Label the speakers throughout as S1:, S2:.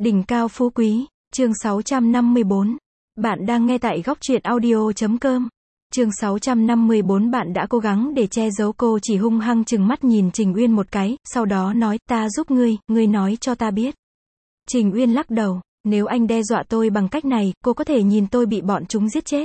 S1: Đỉnh cao phú quý, chương 654. Bạn đang nghe tại góc truyện audio.com. Chương 654. Bạn đã cố gắng để che giấu, cô chỉ hung hăng trừng mắt nhìn Trình Uyên một cái, sau đó nói, ta giúp ngươi nói cho ta biết. Trình Uyên lắc đầu, nếu anh đe dọa tôi bằng cách này, cô có thể nhìn tôi bị bọn chúng giết chết.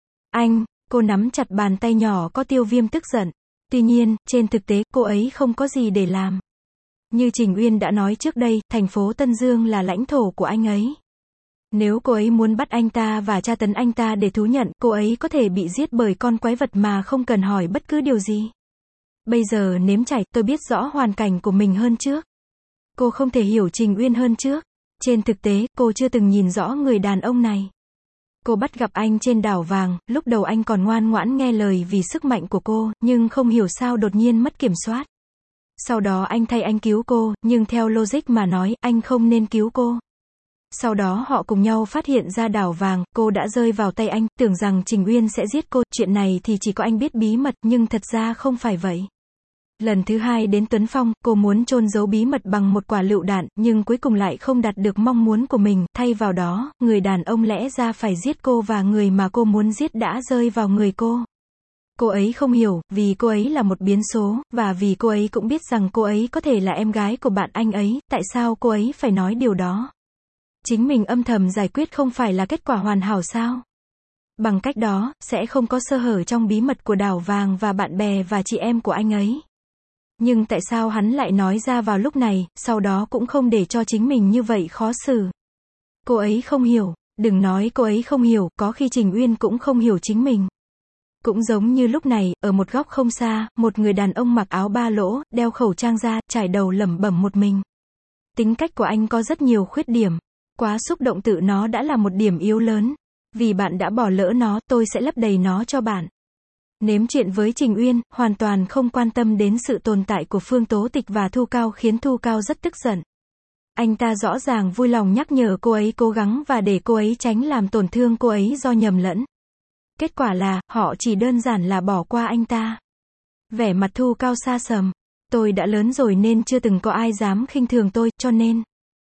S1: Cô nắm chặt bàn tay nhỏ có Tiêu Viêm tức giận. Tuy nhiên, trên thực tế, cô ấy không có gì để làm. Như Trình Uyên đã nói trước đây, thành phố Tân Dương là lãnh thổ của anh ấy. Nếu cô ấy muốn bắt anh ta và tra tấn anh ta để thú nhận, cô ấy có thể bị giết bởi con quái vật mà không cần hỏi bất cứ điều gì. Bây giờ nếm trải, tôi biết rõ hoàn cảnh của mình hơn trước. Cô không thể hiểu Trình Uyên hơn trước. Trên thực tế, cô chưa từng nhìn rõ người đàn ông này. Cô bắt gặp anh trên đảo vàng, lúc đầu anh còn ngoan ngoãn nghe lời vì sức mạnh của cô, nhưng không hiểu sao đột nhiên mất kiểm soát. Sau đó anh thay anh cứu cô, nhưng theo logic mà nói, anh không nên cứu cô. Sau đó họ cùng nhau phát hiện ra đảo vàng, cô đã rơi vào tay anh, tưởng rằng Trình Uyên sẽ giết cô, chuyện này thì chỉ có anh biết bí mật, nhưng thật ra không phải vậy. Lần thứ hai đến Tuấn Phong, cô muốn chôn giấu bí mật bằng một quả lựu đạn, nhưng cuối cùng lại không đạt được mong muốn của mình, thay vào đó, người đàn ông lẽ ra phải giết cô và người mà cô muốn giết đã rơi vào người cô. Cô ấy không hiểu, vì cô ấy là một biến số, và vì cô ấy cũng biết rằng cô ấy có thể là em gái của bạn anh ấy, tại sao cô ấy phải nói điều đó? Chính mình âm thầm giải quyết không phải là kết quả hoàn hảo sao? Bằng cách đó, sẽ không có sơ hở trong bí mật của đảo vàng và bạn bè và chị em của anh ấy. Nhưng tại sao hắn lại nói ra vào lúc này, sau đó cũng không để cho chính mình như vậy khó xử? Cô ấy không hiểu, đừng nói cô ấy không hiểu, có khi Trình Uyên cũng không hiểu chính mình. Cũng giống như lúc này, ở một góc không xa, một người đàn ông mặc áo ba lỗ, đeo khẩu trang ra, trải đầu lẩm bẩm một mình. Tính cách của anh có rất nhiều khuyết điểm. Quá xúc động tự nó đã là một điểm yếu lớn. Vì bạn đã bỏ lỡ nó, tôi sẽ lấp đầy nó cho bạn. Nếm chuyện với Trình Uyên, hoàn toàn không quan tâm đến sự tồn tại của Phương Tố Tịch và Thu Cao khiến Thu Cao rất tức giận. Anh ta rõ ràng vui lòng nhắc nhở cô ấy cố gắng và để cô ấy tránh làm tổn thương cô ấy do nhầm lẫn. Kết quả là, họ chỉ đơn giản là bỏ qua anh ta. Vẻ mặt Thu Cao xa sầm. Tôi đã lớn rồi nên chưa từng có ai dám khinh thường tôi, cho nên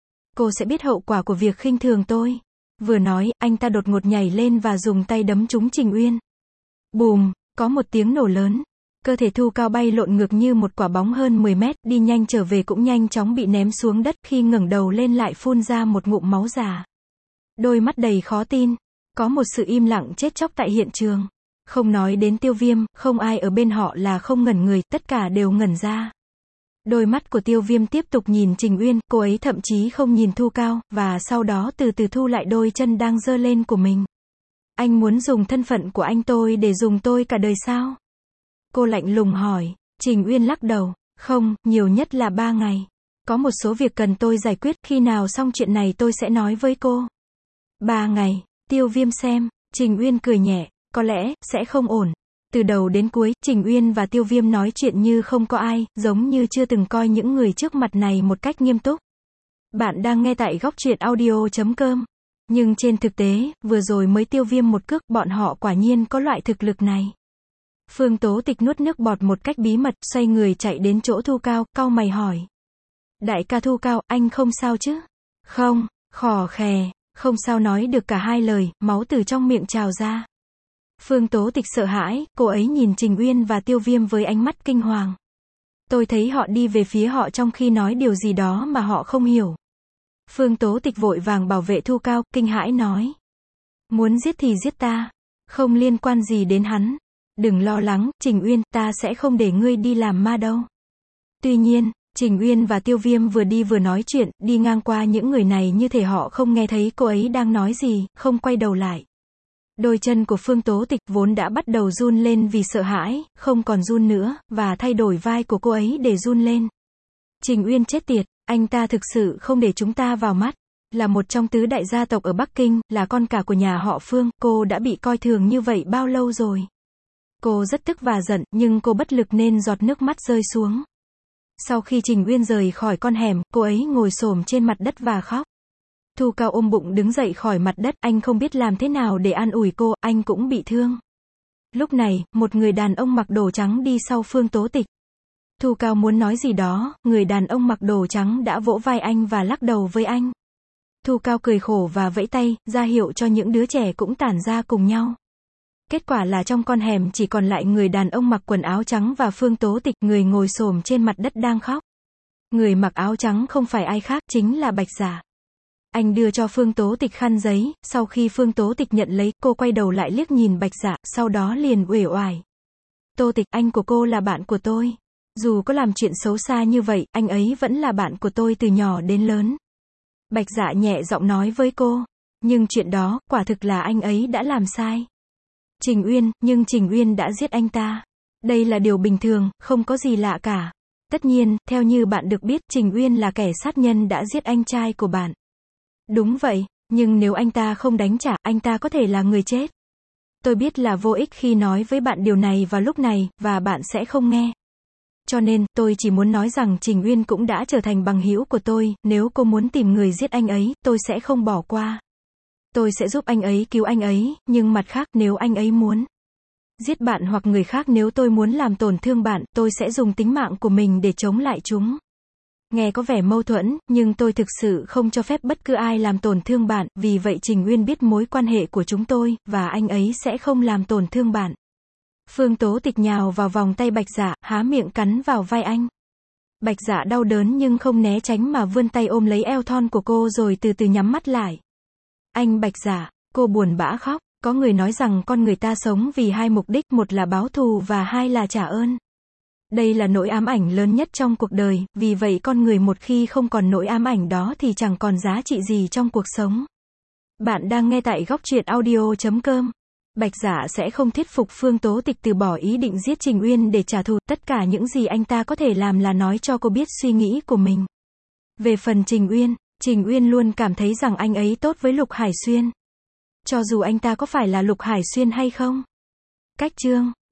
S1: cô sẽ biết hậu quả của việc khinh thường tôi. Vừa nói, anh ta đột ngột nhảy lên và dùng tay đấm trúng Trình Uyên. Bùm, có một tiếng nổ lớn. Cơ thể Thu Cao bay lộn ngược như một quả bóng hơn 10 mét, đi nhanh trở về cũng nhanh chóng bị ném xuống đất, khi ngẩng đầu lên lại phun ra một ngụm máu già. Đôi mắt đầy khó tin. Có một sự im lặng chết chóc tại hiện trường. Không nói đến Tiêu Viêm, không ai ở bên họ là không ngẩn người, tất cả đều ngẩn ra. Đôi mắt của Tiêu Viêm tiếp tục nhìn Trình Uyên, cô ấy thậm chí không nhìn Thu Cao, và sau đó từ từ thu lại đôi chân đang giơ lên của mình. Anh muốn dùng thân phận của anh tôi để dùng tôi cả đời sao? Cô lạnh lùng hỏi. Trình Uyên lắc đầu. Không, nhiều nhất là 3 ngày. Có một số việc cần tôi giải quyết, khi nào xong chuyện này tôi sẽ nói với cô. 3 ngày. Tiêu Viêm xem. Trình Uyên cười nhẹ. Có lẽ, sẽ không ổn. Từ đầu đến cuối, Trình Uyên và Tiêu Viêm nói chuyện như không có ai, giống như chưa từng coi những người trước mặt này một cách nghiêm túc. Bạn đang nghe tại góc truyện audio.com. Nhưng trên thực tế, vừa rồi mới Tiêu Viêm một cước, bọn họ quả nhiên có loại thực lực này. Phương Tố Tịch nuốt nước bọt một cách bí mật, xoay người chạy đến chỗ Thu Cao, cau mày hỏi. Đại ca Thu Cao, anh không sao chứ? Không, khò khè, không sao nói được cả hai lời, máu từ trong miệng trào ra. Phương Tố Tịch sợ hãi, cô ấy nhìn Trình Uyên và Tiêu Viêm với ánh mắt kinh hoàng. Tôi thấy họ đi về phía họ trong khi nói điều gì đó mà họ không hiểu. Phương Tố Tịch vội vàng bảo vệ Thu Cao, kinh hãi nói. Muốn giết thì giết ta. Không liên quan gì đến hắn. Đừng lo lắng, Trình Uyên, ta sẽ không để ngươi đi làm ma đâu. Tuy nhiên, Trình Uyên và Tiêu Viêm vừa đi vừa nói chuyện, đi ngang qua những người này như thể họ không nghe thấy cô ấy đang nói gì, không quay đầu lại. Đôi chân của Phương Tố Tịch vốn đã bắt đầu run lên vì sợ hãi, không còn run nữa, và thay đổi vai của cô ấy để run lên. Trình Uyên chết tiệt, anh ta thực sự không để chúng ta vào mắt. Là một trong tứ đại gia tộc ở Bắc Kinh, là con cả của nhà họ Phương, cô đã bị coi thường như vậy bao lâu rồi? Cô rất tức và giận, nhưng cô bất lực nên giọt nước mắt rơi xuống. Sau khi Trình Uyên rời khỏi con hẻm, cô ấy ngồi xổm trên mặt đất và khóc. Thu Cao ôm bụng đứng dậy khỏi mặt đất, anh không biết làm thế nào để an ủi cô, anh cũng bị thương. Lúc này, một người đàn ông mặc đồ trắng đi sau Phương Tố Tịch. Thu Cao muốn nói gì đó, người đàn ông mặc đồ trắng đã vỗ vai anh và lắc đầu với anh. Thu Cao cười khổ và vẫy tay, ra hiệu cho những đứa trẻ cũng tản ra cùng nhau. Kết quả là trong con hẻm chỉ còn lại người đàn ông mặc quần áo trắng và Phương Tố Tịch, người ngồi xổm trên mặt đất đang khóc. Người mặc áo trắng không phải ai khác, chính là Bạch Dạ. Anh đưa cho Phương Tố Tịch khăn giấy, sau khi Phương Tố Tịch nhận lấy, cô quay đầu lại liếc nhìn Bạch Dạ, sau đó liền uể oải. Tô Tịch, anh của cô là bạn của tôi. Dù có làm chuyện xấu xa như vậy, anh ấy vẫn là bạn của tôi từ nhỏ đến lớn. Bạch Dạ nhẹ giọng nói với cô. Nhưng chuyện đó, quả thực là anh ấy đã làm sai. Trình Uyên, nhưng Trình Uyên đã giết anh ta. Đây là điều bình thường, không có gì lạ cả. Tất nhiên, theo như bạn được biết, Trình Uyên là kẻ sát nhân đã giết anh trai của bạn. Đúng vậy, nhưng nếu anh ta không đánh trả, anh ta có thể là người chết. Tôi biết là vô ích khi nói với bạn điều này vào lúc này, và bạn sẽ không nghe. Cho nên, tôi chỉ muốn nói rằng Trình Uyên cũng đã trở thành bằng hữu của tôi, nếu cô muốn tìm người giết anh ấy, tôi sẽ không bỏ qua. Tôi sẽ giúp anh ấy cứu anh ấy, nhưng mặt khác, nếu anh ấy muốn giết bạn hoặc người khác, nếu tôi muốn làm tổn thương bạn, tôi sẽ dùng tính mạng của mình để chống lại chúng. Nghe có vẻ mâu thuẫn, nhưng tôi thực sự không cho phép bất cứ ai làm tổn thương bạn, vì vậy Trình Uyên biết mối quan hệ của chúng tôi, và anh ấy sẽ không làm tổn thương bạn. Phương Tố Tịch nhào vào vòng tay Bạch Dạ, há miệng cắn vào vai anh. Bạch Dạ đau đớn nhưng không né tránh mà vươn tay ôm lấy eo thon của cô rồi từ từ nhắm mắt lại. Anh Bạch Dạ, cô buồn bã khóc. Có người nói rằng con người ta sống vì hai mục đích, một là báo thù và hai là trả ơn. Đây là nỗi ám ảnh lớn nhất trong cuộc đời, vì vậy con người một khi không còn nỗi ám ảnh đó thì chẳng còn giá trị gì trong cuộc sống. Bạn đang nghe tại Góc Truyện Audio.com. Bạch Dạ sẽ không thuyết phục Phương Tố Tịch từ bỏ ý định giết Trình Uyên để trả thù, tất cả những gì anh ta có thể làm là nói cho cô biết suy nghĩ của mình. Về phần Trình Uyên luôn cảm thấy rằng anh ấy tốt với Lục Hải Xuyên. Cho dù anh ta có phải là Lục Hải Xuyên hay không. Cách chương